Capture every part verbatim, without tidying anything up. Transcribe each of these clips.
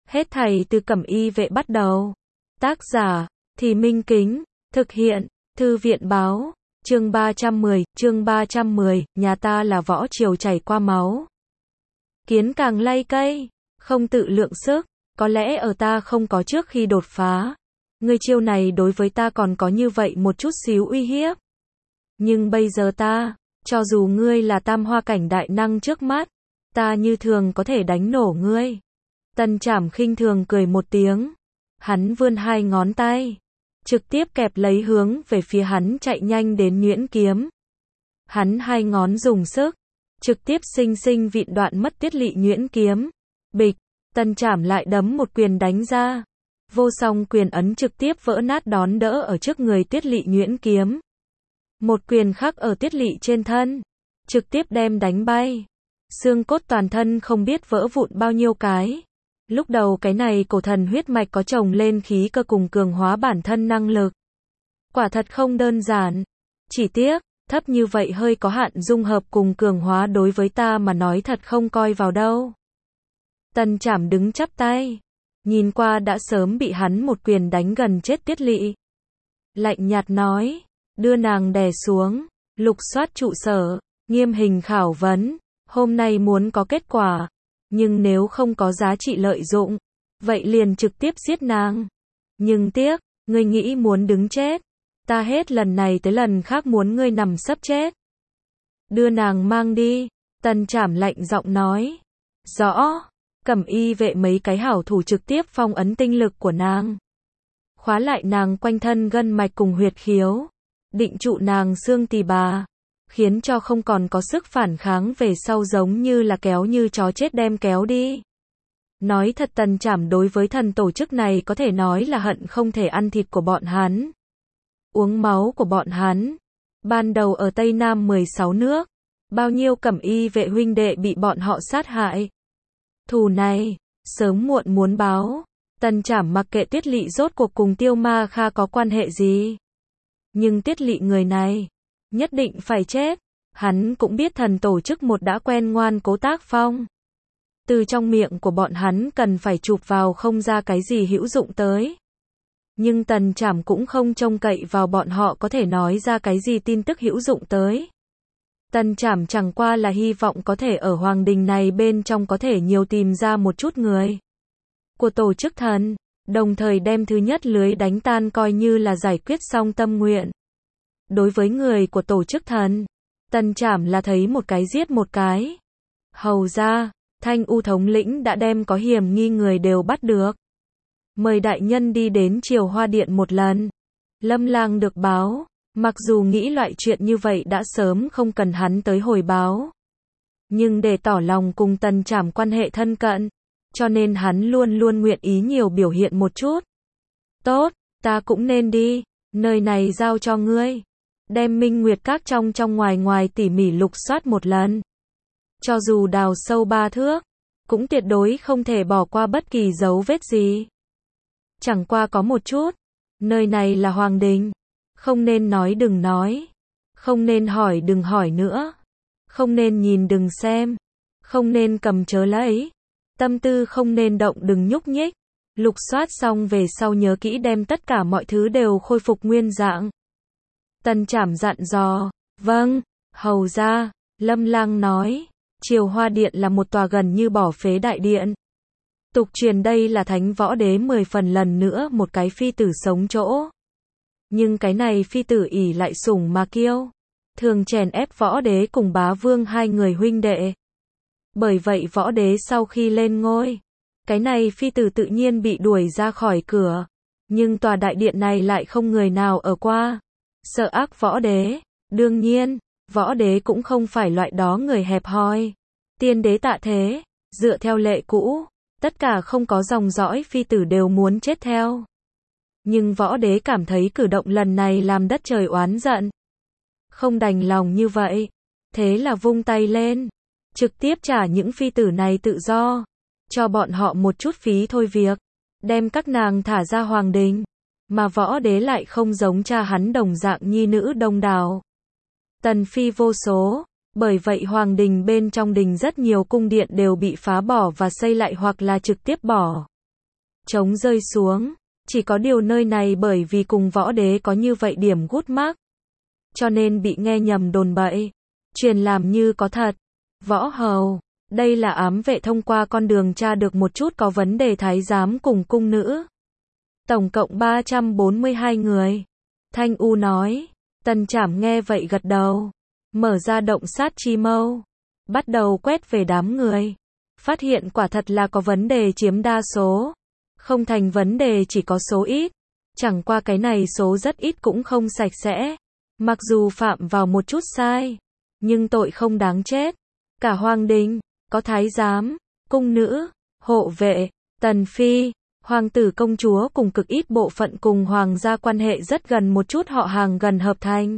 Hết thảy từ Cẩm Y Vệ bắt đầu. Tác giả, Thì Minh Kính, thực hiện, Thư viện báo, chương ba trăm mười, chương ba trăm mười, nhà ta là võ triều chảy qua máu. Kiến càng lay cây, không tự lượng sức, có lẽ ở ta không có trước khi đột phá. Ngươi chiêu này đối với ta còn có như vậy một chút xíu uy hiếp. Nhưng bây giờ ta, cho dù ngươi là tam hoa cảnh đại năng trước mắt, ta như thường có thể đánh nổ ngươi. Tần Trảm khinh thường cười một tiếng. Hắn vươn hai ngón tay, trực tiếp kẹp lấy hướng về phía hắn chạy nhanh đến nhuyễn kiếm. Hắn hai ngón dùng sức, trực tiếp sinh sinh vịn đoạn mất tiết lỵ nhuyễn kiếm. Bịch, Tần Trảm lại đấm một quyền đánh ra. Vô song quyền ấn trực tiếp vỡ nát đón đỡ ở trước người tiết lỵ nhuyễn kiếm. Một quyền khắc ở tiết lỵ trên thân, trực tiếp đem đánh bay. Xương cốt toàn thân không biết vỡ vụn bao nhiêu cái. Lúc đầu cái này cổ thần huyết mạch có chồng lên khí cơ cùng cường hóa bản thân năng lực. Quả thật không đơn giản. Chỉ tiếc, thấp như vậy hơi có hạn dung hợp cùng cường hóa đối với ta mà nói thật không coi vào đâu. Tần Trảm đứng chắp tay, nhìn qua đã sớm bị hắn một quyền đánh gần chết tiết lỵ. Lạnh nhạt nói, đưa nàng đè xuống, lục soát trụ sở, nghiêm hình khảo vấn, hôm nay muốn có kết quả. Nhưng nếu không có giá trị lợi dụng, vậy liền trực tiếp giết nàng. Nhưng tiếc, ngươi nghĩ muốn đứng chết, ta hết lần này tới lần khác muốn ngươi nằm sấp chết. Đưa nàng mang đi, Tần Trảm lạnh giọng nói. Rõ, Cẩm Y Vệ mấy cái hảo thủ trực tiếp phong ấn tinh lực của nàng. Khóa lại nàng quanh thân gân mạch cùng huyệt khiếu, định trụ nàng xương tỳ bà. Khiến cho không còn có sức phản kháng về sau giống như là kéo như chó chết đem kéo đi. Nói thật Tần Trảm đối với thần tổ chức này có thể nói là hận không thể ăn thịt của bọn hắn. Uống máu của bọn hắn. Ban đầu ở Tây Nam mười sáu nước, bao nhiêu Cẩm Y Vệ huynh đệ bị bọn họ sát hại. Thù này, sớm muộn muốn báo. Tần Trảm mặc kệ Tiết Lỵ rốt cuộc cùng Tiêu Ma Kha có quan hệ gì. Nhưng Tiết Lỵ người này, nhất định phải chết. Hắn cũng biết thần tổ chức một đã quen ngoan cố tác phong. Từ trong miệng của bọn hắn cần phải chụp vào không ra cái gì hữu dụng tới. Nhưng Tần Trảm cũng không trông cậy vào bọn họ có thể nói ra cái gì tin tức hữu dụng tới. Tần Trảm chẳng qua là hy vọng có thể ở hoàng đình này bên trong có thể nhiều tìm ra một chút người của tổ chức thần, đồng thời đem thứ nhất lưới đánh tan coi như là giải quyết xong tâm nguyện. Đối với người của tổ chức thần, Tần Trảm là thấy một cái giết một cái. Hầu ra, Thanh U thống lĩnh đã đem có hiểm nghi người đều bắt được. Mời đại nhân đi đến Triều Hoa Điện một lần. Lâm Lang được báo, mặc dù nghĩ loại chuyện như vậy đã sớm không cần hắn tới hồi báo. Nhưng để tỏ lòng cùng Tần Trảm quan hệ thân cận, cho nên hắn luôn luôn nguyện ý nhiều biểu hiện một chút. Tốt, ta cũng nên đi, nơi này giao cho ngươi. Đem Minh Nguyệt Các trong trong ngoài ngoài tỉ mỉ lục soát một lần. Cho dù đào sâu ba thước, cũng tuyệt đối không thể bỏ qua bất kỳ dấu vết gì. Chẳng qua có một chút, nơi này là hoàng đình, không nên nói đừng nói, không nên hỏi đừng hỏi nữa, không nên nhìn đừng xem, không nên cầm chớ lấy, tâm tư không nên động đừng nhúc nhích. Lục soát xong về sau nhớ kỹ đem tất cả mọi thứ đều khôi phục nguyên dạng. Tần Trảm dặn dò. Vâng, hầu ra. Lâm Lang nói. Triều Hoa Điện là một tòa gần như bỏ phế đại điện. Tục truyền đây là thánh võ đế mười phần lần nữa một cái phi tử sống chỗ. Nhưng cái này phi tử ỷ lại sủng mà kiêu, thường chèn ép võ đế cùng bá vương hai người huynh đệ. Bởi vậy võ đế sau khi lên ngôi, cái này phi tử tự nhiên bị đuổi ra khỏi cửa. Nhưng tòa đại điện này lại không người nào ở qua. Sợ ác võ đế. Đương nhiên, võ đế cũng không phải loại đó người hẹp hòi. Tiên đế tạ thế, dựa theo lệ cũ, tất cả không có dòng dõi phi tử đều muốn chết theo. Nhưng võ đế cảm thấy cử động lần này làm đất trời oán giận. Không đành lòng như vậy. Thế là vung tay lên, trực tiếp trả những phi tử này tự do. Cho bọn họ một chút phí thôi việc. Đem các nàng thả ra hoàng đình. Mà võ đế lại không giống cha hắn đồng dạng nhi nữ đông đảo. Tần phi vô số. Bởi vậy hoàng đình bên trong đình rất nhiều cung điện đều bị phá bỏ và xây lại hoặc là trực tiếp bỏ. trống rơi xuống. Chỉ có điều nơi này bởi vì cùng võ đế có như vậy điểm gút mắc, cho nên bị nghe nhầm đồn bậy, truyền làm như có thật. Võ hầu, đây là ám vệ thông qua con đường tra được một chút có vấn đề thái giám cùng cung nữ. Tổng cộng ba trăm bốn mươi hai người. Thanh U nói. Tần Trảm nghe vậy gật đầu, mở ra động sát chi mâu, bắt đầu quét về đám người. Phát hiện quả thật là có vấn đề chiếm đa số. Không thành vấn đề chỉ có số ít. Chẳng qua cái này số rất ít cũng không sạch sẽ. Mặc dù phạm vào một chút sai, nhưng tội không đáng chết. Cả hoàng đình, có thái giám, cung nữ, hộ vệ, tần phi, hoàng tử công chúa cùng cực ít bộ phận cùng hoàng gia quan hệ rất gần một chút họ hàng gần hợp thành.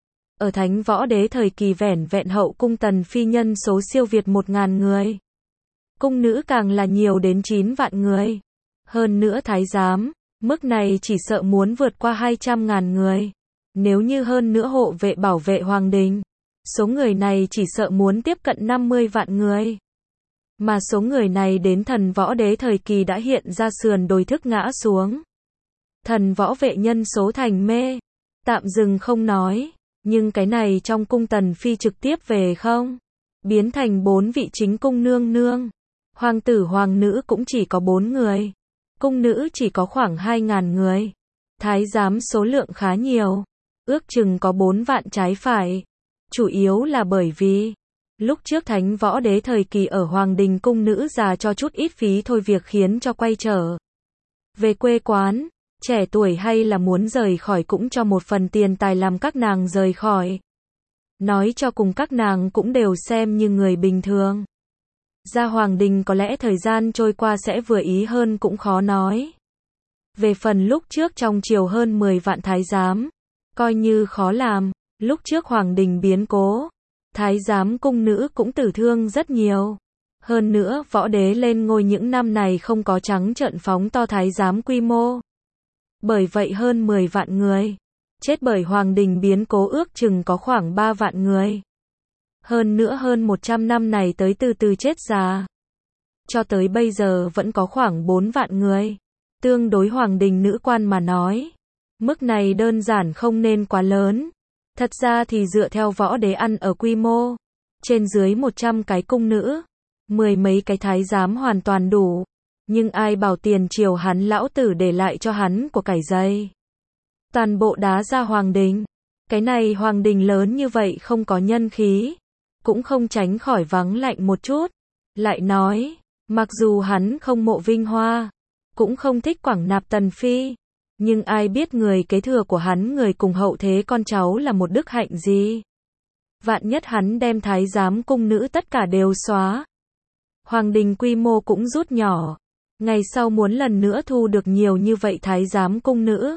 Ở Thánh Võ Đế thời kỳ vẻn vẹn hậu cung tần phi nhân số siêu việt một ngàn người. Cung nữ càng là nhiều đến chín vạn người. Hơn nữa thái giám, mức này chỉ sợ muốn vượt qua hai trăm ngàn người. Nếu như hơn nữa hộ vệ bảo vệ hoàng đình, số người này chỉ sợ muốn tiếp cận năm mươi vạn người. Mà số người này đến thần võ đế thời kỳ đã hiện ra sườn đồi thức ngã xuống. Thần võ vệ nhân số thành mê. Tạm dừng không nói, nhưng cái này trong cung tần phi trực tiếp về không? Biến thành bốn vị chính cung nương nương. Hoàng tử hoàng nữ cũng chỉ có bốn người. Cung nữ chỉ có khoảng hai ngàn người. Thái giám số lượng khá nhiều. Ước chừng có bốn vạn trái phải. Chủ yếu là bởi vì lúc trước Thánh Võ Đế thời kỳ ở Hoàng đình cung nữ già cho chút ít phí thôi việc khiến cho quay trở về quê quán, trẻ tuổi hay là muốn rời khỏi cũng cho một phần tiền tài làm các nàng rời khỏi. Nói cho cùng các nàng cũng đều xem như người bình thường. Ra Hoàng đình có lẽ thời gian trôi qua sẽ vừa ý hơn cũng khó nói. Về phần lúc trước trong triều hơn mười vạn thái giám, coi như khó làm. Lúc trước Hoàng đình biến cố, thái giám cung nữ cũng tử thương rất nhiều. Hơn nữa võ đế lên ngôi những năm này không có trắng trợn phóng to thái giám quy mô. Bởi vậy hơn mười vạn người chết bởi Hoàng đình biến cố ước chừng có khoảng ba vạn người. Hơn nữa hơn một trăm năm này tới từ từ chết già. Cho tới bây giờ vẫn có khoảng bốn vạn người. Tương đối Hoàng đình nữ quan mà nói, mức này đơn giản không nên quá lớn. Thật ra thì dựa theo võ đế ăn ở quy mô, trên dưới một trăm cái cung nữ, mười mấy cái thái giám hoàn toàn đủ. Nhưng ai bảo tiền triều hắn lão tử để lại cho hắn của cải dây. Toàn bộ đá ra Hoàng đình. Cái này Hoàng đình lớn như vậy không có nhân khí, cũng không tránh khỏi vắng lạnh một chút. Lại nói, mặc dù hắn không mộ vinh hoa, cũng không thích quảng nạp tần phi. Nhưng ai biết người kế thừa của hắn người cùng hậu thế con cháu là một đức hạnh gì. Vạn nhất hắn đem thái giám cung nữ tất cả đều xóa. Hoàng đình quy mô cũng rút nhỏ. Ngày sau muốn lần nữa thu được nhiều như vậy thái giám cung nữ.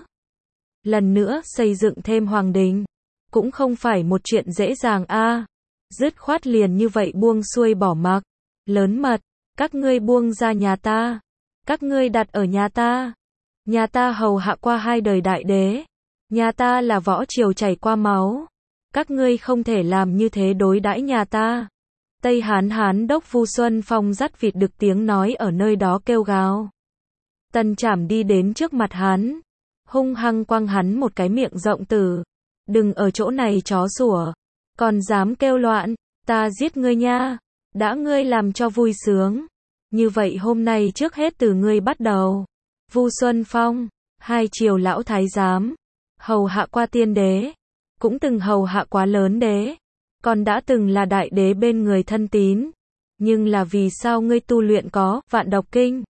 Lần nữa xây dựng thêm hoàng đình. Cũng không phải một chuyện dễ dàng a. À, dứt khoát liền như vậy buông xuôi bỏ mặc. Lớn mật, các ngươi buông ra nhà ta. Các ngươi đặt ở nhà ta. Nhà ta hầu hạ qua hai đời đại đế. Nhà ta là võ triều chảy qua máu. Các ngươi không thể làm như thế đối đãi nhà ta. Tây Hán Hán đốc Vu Xuân Phong dắt vịt được tiếng nói ở nơi đó kêu gào. Tần Trảm đi đến trước mặt hắn, hung hăng quăng hắn một cái miệng rộng tử. Đừng ở chỗ này chó sủa, còn dám kêu loạn, ta giết ngươi nha. Đã ngươi làm cho vui sướng, như vậy hôm nay trước hết từ ngươi bắt đầu. Vu Xuân Phong, hai triều lão thái giám, hầu hạ qua tiên đế, cũng từng hầu hạ quá lớn đế, còn đã từng là đại đế bên người thân tín. Nhưng là vì sao ngươi tu luyện có vạn độc kinh?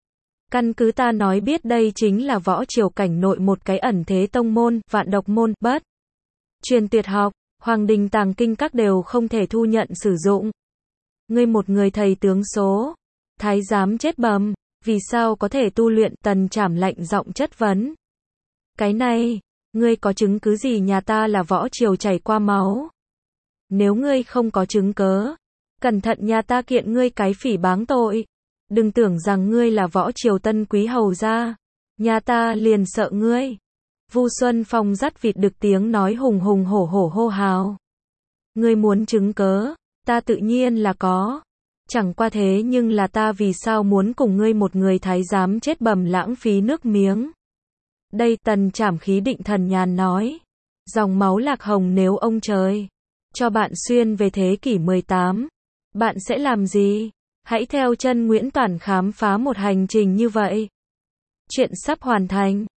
Căn cứ ta nói biết đây chính là võ triều cảnh nội một cái ẩn thế tông môn, vạn độc môn, bất truyền tuyệt học, Hoàng đình tàng kinh các đều không thể thu nhận sử dụng. Ngươi một người thầy tướng số, thái giám chết bầm, vì sao có thể tu luyện? Tần Trảm lạnh giọng chất vấn. Cái này, ngươi có chứng cứ gì nhà ta là võ triều chảy qua máu? Nếu ngươi không có chứng cớ, cẩn thận nhà ta kiện ngươi cái phỉ báng tội. Đừng tưởng rằng ngươi là võ triều tân quý hầu gia, nhà ta liền sợ ngươi. Vu Xuân Phong dắt vịt được tiếng nói hùng hùng hổ hổ hô hào. Ngươi muốn chứng cớ, ta tự nhiên là có. Chẳng qua thế nhưng là ta vì sao muốn cùng ngươi một người thái giám chết bầm lãng phí nước miếng. Đây Tần Trảm khí định thần nhàn nói. Dòng máu lạc hồng nếu ông trời cho bạn xuyên về thế kỷ mười tám, bạn sẽ làm gì? Hãy theo chân Nguyễn Toản khám phá một hành trình như vậy. Chuyện sắp hoàn thành.